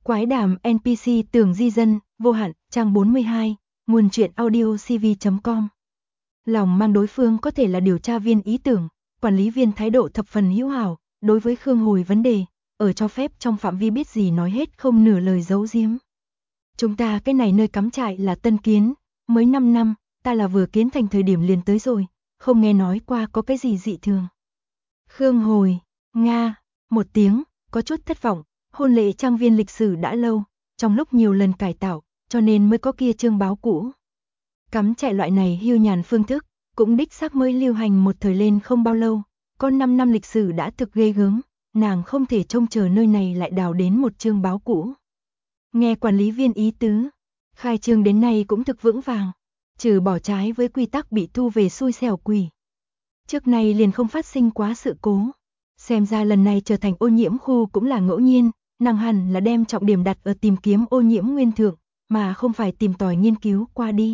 Quái đàm NPC tưởng di dân, vô hạn, trang 42, nguồn truyện audio cv.com. Lòng mang đối phương có thể là điều tra viên ý tưởng, quản lý viên thái độ thập phần hữu hảo, đối với Khương Hồi vấn đề, ở cho phép trong phạm vi biết gì nói hết không nửa lời giấu giếm. Chúng ta cái này nơi cắm trại là tân kiến, mới 5 năm, ta là vừa kiến thành thời điểm liền tới rồi, không nghe nói qua có cái gì dị thường. Khương Hồi, Nga, một tiếng, có chút thất vọng, hôn lễ trang viên lịch sử đã lâu, trong lúc nhiều lần cải tạo, cho nên mới có kia chương báo cũ. Cắm trại loại này hưu nhàn phương thức, cũng đích xác mới lưu hành một thời lên không bao lâu, có 5 năm lịch sử đã thực ghê gớm, nàng không thể trông chờ nơi này lại đào đến một chương báo cũ. Nghe quản lý viên ý tứ, khai trương đến nay cũng thực vững vàng, trừ bỏ trái với quy tắc bị thu về xui xẻo quỷ. Trước này liền không phát sinh quá sự cố, xem ra lần này trở thành ô nhiễm khu cũng là ngẫu nhiên, nàng hẳn là đem trọng điểm đặt ở tìm kiếm ô nhiễm nguyên thượng, mà không phải tìm tòi nghiên cứu qua đi.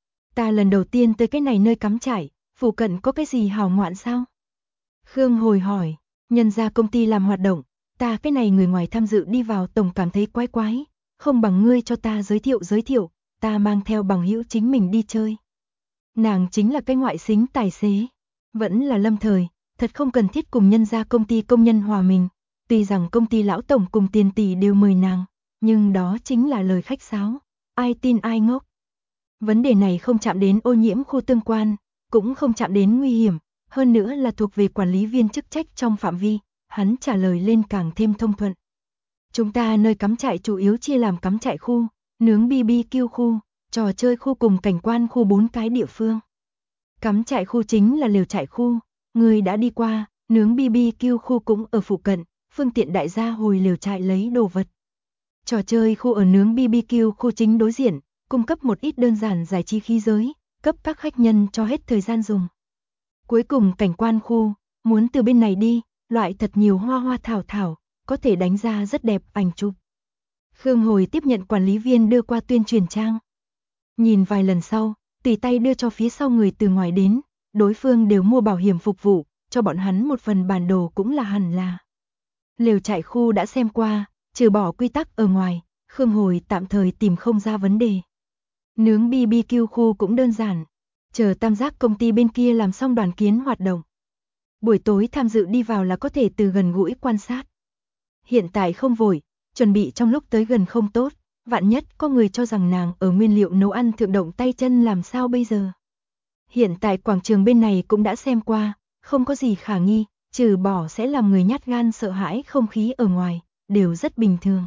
Ta lần đầu tiên tới cái này nơi cắm trại, phụ cận có cái gì hào ngoạn sao? Khương Hồi hỏi, nhân ra công ty làm hoạt động, ta cái này người ngoài tham dự đi vào tổng cảm thấy quái quái, không bằng ngươi cho ta giới thiệu, ta mang theo bằng hữu chính mình đi chơi. Nàng chính là cái ngoại xính tài xế, vẫn là lâm thời, thật không cần thiết cùng nhân ra công ty công nhân hòa mình, tuy rằng công ty lão tổng cùng tiền tỷ đều mời nàng, nhưng đó chính là lời khách sáo, ai tin ai ngốc. Vấn đề này không chạm đến ô nhiễm khu tương quan, cũng không chạm đến nguy hiểm, hơn nữa là thuộc về quản lý viên chức trách trong phạm vi, hắn trả lời lên càng thêm thông thuận. Chúng ta nơi cắm trại chủ yếu chia làm cắm trại khu, nướng BBQ khu, trò chơi khu cùng cảnh quan khu 4 cái địa phương. Cắm trại khu chính là lều trại khu, người đã đi qua, nướng BBQ khu cũng ở phụ cận, phương tiện đại gia hồi lều trại lấy đồ vật. Trò chơi khu ở nướng BBQ khu chính đối diện, cung cấp một ít đơn giản giải trí khí giới, cấp các khách nhân cho hết thời gian dùng. Cuối cùng cảnh quan khu, muốn từ bên này đi, loại thật nhiều hoa hoa thảo thảo, có thể đánh ra rất đẹp ảnh chụp. Khương Hồi tiếp nhận quản lý viên đưa qua tuyên truyền trang. Nhìn vài lần sau, tùy tay đưa cho phía sau người từ ngoài đến, đối phương đều mua bảo hiểm phục vụ, cho bọn hắn một phần bản đồ cũng là hẳn là. Lều trại khu đã xem qua, trừ bỏ quy tắc ở ngoài, Khương Hồi tạm thời tìm không ra vấn đề. Nướng BBQ khu cũng đơn giản, chờ tam giác công ty bên kia làm xong đoàn kiến hoạt động. Buổi tối tham dự đi vào là có thể từ gần gũi quan sát. Hiện tại không vội, chuẩn bị trong lúc tới gần không tốt, vạn nhất có người cho rằng nàng ở nguyên liệu nấu ăn thượng động tay chân làm sao bây giờ. Hiện tại quảng trường bên này cũng đã xem qua, không có gì khả nghi, trừ bỏ sẽ làm người nhát gan sợ hãi không khí ở ngoài, đều rất bình thường.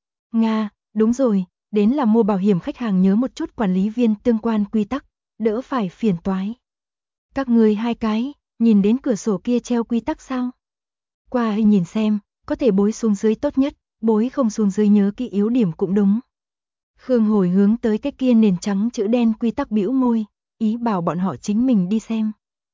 Nga, đúng rồi, đến là mua bảo hiểm khách hàng nhớ một chút quản lý viên tương quan quy tắc, đỡ phải phiền toái. Các người hai cái, nhìn đến cửa sổ kia treo quy tắc sao? Qua nhìn xem, có thể bối xuống dưới tốt nhất, bối không xuống dưới nhớ kỹ yếu điểm cũng đúng. Khương Hồi hướng tới cái kia nền trắng chữ đen quy tắc bĩu môi, ý bảo bọn họ chính mình đi xem.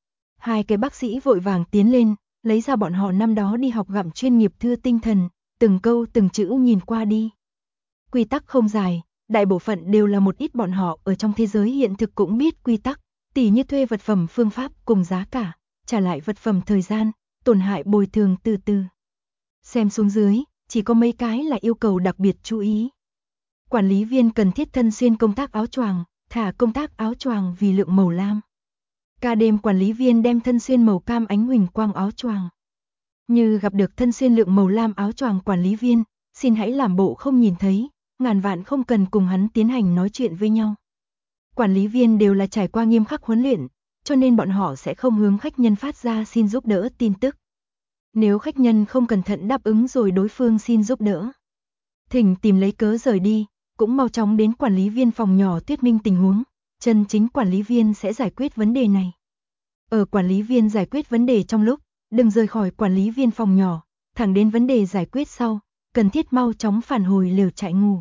Hai cái bác sĩ vội vàng tiến lên, lấy ra bọn họ năm đó đi học gặm chuyên nghiệp thư tinh thần, từng câu từng chữ nhìn qua đi. Quy tắc không dài, đại bộ phận đều là một ít bọn họ ở trong thế giới hiện thực cũng biết quy tắc, tỉ như thuê vật phẩm phương pháp cùng giá cả, trả lại vật phẩm thời gian, tổn hại bồi thường từ từ. Xem xuống dưới, chỉ có mấy cái là yêu cầu đặc biệt chú ý. Quản lý viên cần thiết thân xuyên công tác áo choàng, thả công tác áo choàng vì lượng màu lam. Ca đêm quản lý viên đem thân xuyên màu cam ánh huỳnh quang áo choàng. Như gặp được thân xuyên lượng màu lam áo choàng quản lý viên, xin hãy làm bộ không nhìn thấy, ngàn vạn không cần cùng hắn tiến hành nói chuyện với nhau. Quản lý viên đều là trải qua nghiêm khắc huấn luyện, cho nên bọn họ sẽ không hướng khách nhân phát ra xin giúp đỡ tin tức. Nếu khách nhân không cẩn thận đáp ứng rồi đối phương xin giúp đỡ, thỉnh tìm lấy cớ rời đi, cũng mau chóng đến quản lý viên phòng nhỏ thuyết minh tình huống, chân chính quản lý viên sẽ giải quyết vấn đề này. Ở quản lý viên giải quyết vấn đề trong lúc, đừng rời khỏi quản lý viên phòng nhỏ, thẳng đến vấn đề giải quyết sau, cần thiết mau chóng phản hồi lều trại ngủ.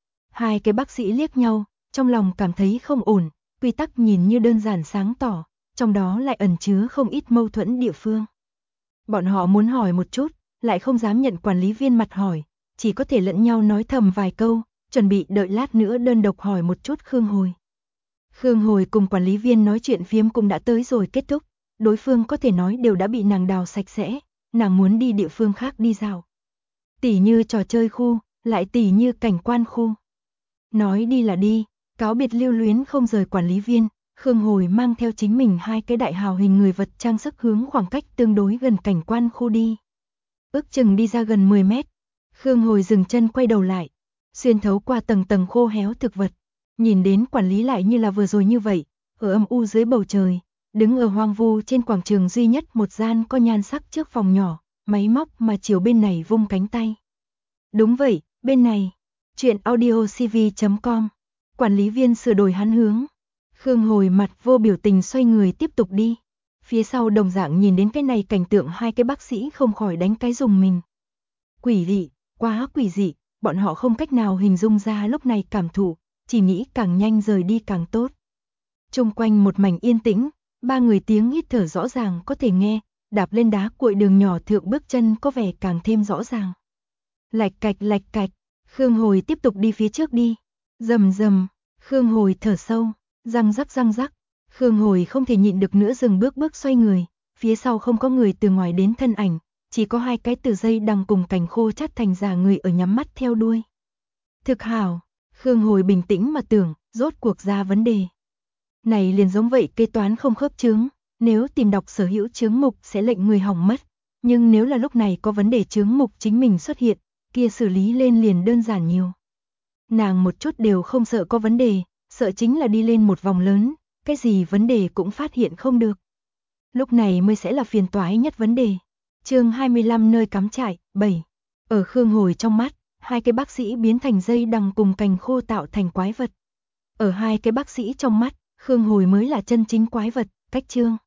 Hai cái bác sĩ liếc nhau, trong lòng cảm thấy không ổn, quy tắc nhìn như đơn giản sáng tỏ, trong đó lại ẩn chứa không ít mâu thuẫn địa phương. Bọn họ muốn hỏi một chút, lại không dám nhận quản lý viên mặt hỏi, chỉ có thể lẫn nhau nói thầm vài câu, chuẩn bị đợi lát nữa đơn độc hỏi một chút Khương Hồi. Khương Hồi cùng quản lý viên nói chuyện phiếm cũng đã tới rồi kết thúc, đối phương có thể nói đều đã bị nàng đào sạch sẽ, nàng muốn đi địa phương khác đi dạo. Tỉ như trò chơi khu, Lại tỉ như cảnh quan khu. Nói đi là đi, cáo biệt lưu luyến không rời quản lý viên, Khương Hồi mang theo chính mình 2 cái đại hào hình người vật trang sức hướng khoảng cách tương đối gần cảnh quan khu đi. Ước chừng đi ra gần 10 mét, Khương Hồi dừng chân quay đầu lại, xuyên thấu qua tầng tầng khô héo thực vật, nhìn đến quản lý lại như là vừa rồi như vậy, ở âm u dưới bầu trời, đứng ở hoang vu trên quảng trường duy nhất một gian có nhan sắc trước phòng nhỏ, máy móc mà chiều bên này vung cánh tay. Đúng vậy, bên này. Chuyện audio cv.com. Quản lý viên sửa đổi hắn hướng. Khương Hồi mặt vô biểu tình xoay người tiếp tục đi. Phía sau đồng dạng nhìn đến cái này cảnh tượng 2 cái bác sĩ không khỏi đánh cái rùng mình. Quỷ dị, quá quỷ dị, bọn họ không cách nào hình dung ra lúc này cảm thụ, chỉ nghĩ càng nhanh rời đi càng tốt. Chung quanh một mảnh yên tĩnh, 3 người tiếng hít thở rõ ràng có thể nghe, đạp lên đá cuội đường nhỏ thượng bước chân có vẻ càng thêm rõ ràng. Lạch cạch, Khương Hồi tiếp tục đi phía trước đi. Rầm rầm, Khương Hồi thở sâu, răng rắc, Khương Hồi không thể nhịn được nữa dừng bước xoay người, phía sau không có người từ ngoài đến thân ảnh, chỉ có 2 cái từ dây đằng cùng cành khô chắt thành già người ở nhắm mắt theo đuôi. Thực hảo, Khương Hồi bình tĩnh mà tưởng, rốt cuộc ra vấn đề. Này liền giống vậy kế toán không khớp chướng, nếu tìm đọc sở hữu chướng mục sẽ lệnh người hỏng mất, nhưng nếu là lúc này có vấn đề chướng mục chính mình xuất hiện, kia xử lý lên liền đơn giản nhiều. Nàng một chút đều không sợ có vấn đề, sợ chính là đi lên một vòng lớn, cái gì vấn đề cũng phát hiện không được. Lúc này mới sẽ là phiền toái nhất vấn đề. Chương 25 nơi cắm trại, 7. Ở Khương Hồi trong mắt, 2 cái bác sĩ biến thành dây đằng cùng cành khô tạo thành quái vật. Ở 2 cái bác sĩ trong mắt, Khương Hồi mới là chân chính quái vật, cách chương.